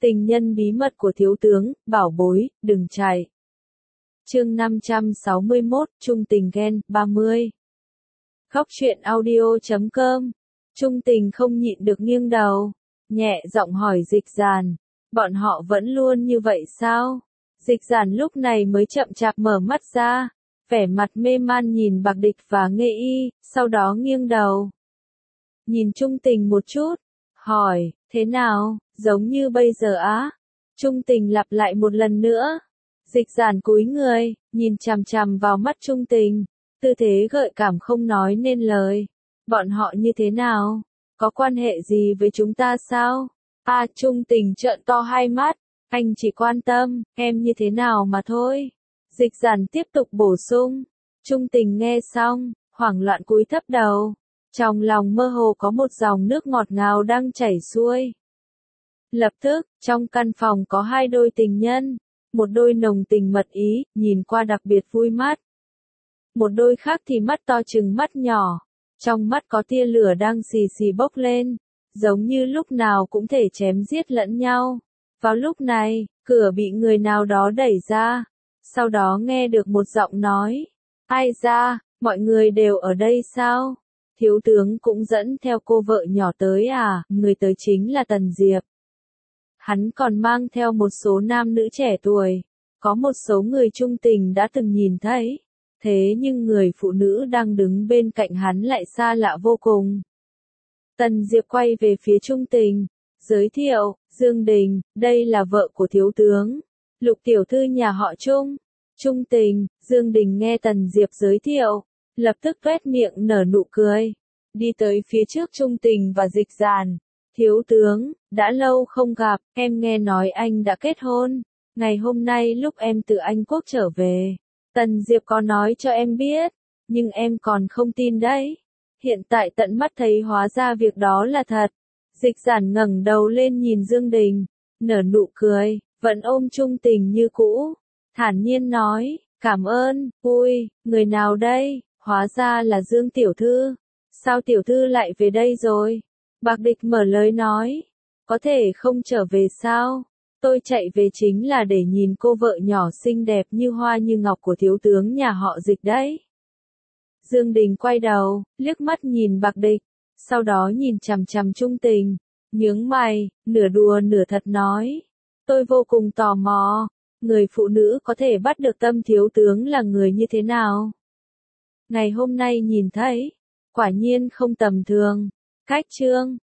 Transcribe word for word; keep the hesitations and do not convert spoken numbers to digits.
Tình nhân bí mật của thiếu tướng, bảo bối, đừng chạy. Chương năm trăm sáu mươi mốt, Trung tình ghen, ba mươi. Khóc chuyện audio chấm com. Trung tình không nhịn được nghiêng đầu, nhẹ giọng hỏi Dịch Giản, bọn họ vẫn luôn như vậy sao? Dịch Giản lúc này mới chậm chạp mở mắt ra, vẻ mặt mê man nhìn Bạc Địch và Nghê Y, sau đó nghiêng đầu. Nhìn Trung tình một chút, hỏi, thế nào, giống như bây giờ á? Trung tình lặp lại một lần nữa. Dịch Giản cúi người, nhìn chằm chằm vào mắt Trung tình, tư thế gợi cảm không nói nên lời. Bọn họ như thế nào? Có quan hệ gì với chúng ta sao? À, Trung tình trợn to hai mắt, anh chỉ quan tâm, em như thế nào mà thôi. Dịch Giản tiếp tục bổ sung. Trung tình nghe xong, hoảng loạn cúi thấp đầu. Trong lòng mơ hồ có một dòng nước ngọt ngào đang chảy xuôi. Lập tức, trong căn phòng có hai đôi tình nhân, một đôi nồng tình mật ý, nhìn qua đặc biệt vui mắt. Một đôi khác thì mắt to chừng mắt nhỏ, trong mắt có tia lửa đang xì xì bốc lên, giống như lúc nào cũng thể chém giết lẫn nhau. Vào lúc này, cửa bị người nào đó đẩy ra, sau đó nghe được một giọng nói, ai ra, mọi người đều ở đây sao? Thiếu tướng cũng dẫn theo cô vợ nhỏ tới à, người tới chính là Tần Diệp. Hắn còn mang theo một số nam nữ trẻ tuổi, có một số người trung tình đã từng nhìn thấy, thế nhưng người phụ nữ đang đứng bên cạnh hắn lại xa lạ vô cùng. Tần Diệp quay về phía trung tình, giới thiệu, Dương Đình, đây là vợ của thiếu tướng, Lục tiểu thư nhà họ Trung. Trung tình, Dương Đình nghe Tần Diệp giới thiệu, lập tức tuét miệng nở nụ cười, đi tới phía trước Trung tình và Dịch Giản. Thiếu tướng, đã lâu không gặp, em nghe nói anh đã kết hôn. Ngày hôm nay lúc em từ Anh Quốc trở về, Tần Diệp có nói cho em biết, nhưng em còn không tin đấy. Hiện tại tận mắt thấy hóa ra việc đó là thật. Dịch Giản ngẩng đầu lên nhìn Dương Đình, nở nụ cười, vẫn ôm Trung tình như cũ, thản nhiên nói, cảm ơn, ui, người nào đây, hóa ra là Dương tiểu thư. Sao tiểu thư lại về đây rồi? Bạc Địch mở lời nói, có thể không trở về sao? Tôi chạy về chính là để nhìn cô vợ nhỏ xinh đẹp như hoa như ngọc của thiếu tướng nhà họ Dịch đấy. Dương Đình quay đầu, liếc mắt nhìn Bạc Địch, sau đó nhìn chằm chằm Trung tình, nhướng mày, nửa đùa nửa thật nói, tôi vô cùng tò mò, người phụ nữ có thể bắt được tâm thiếu tướng là người như thế nào? Ngày hôm nay nhìn thấy, quả nhiên không tầm thường. Cách chương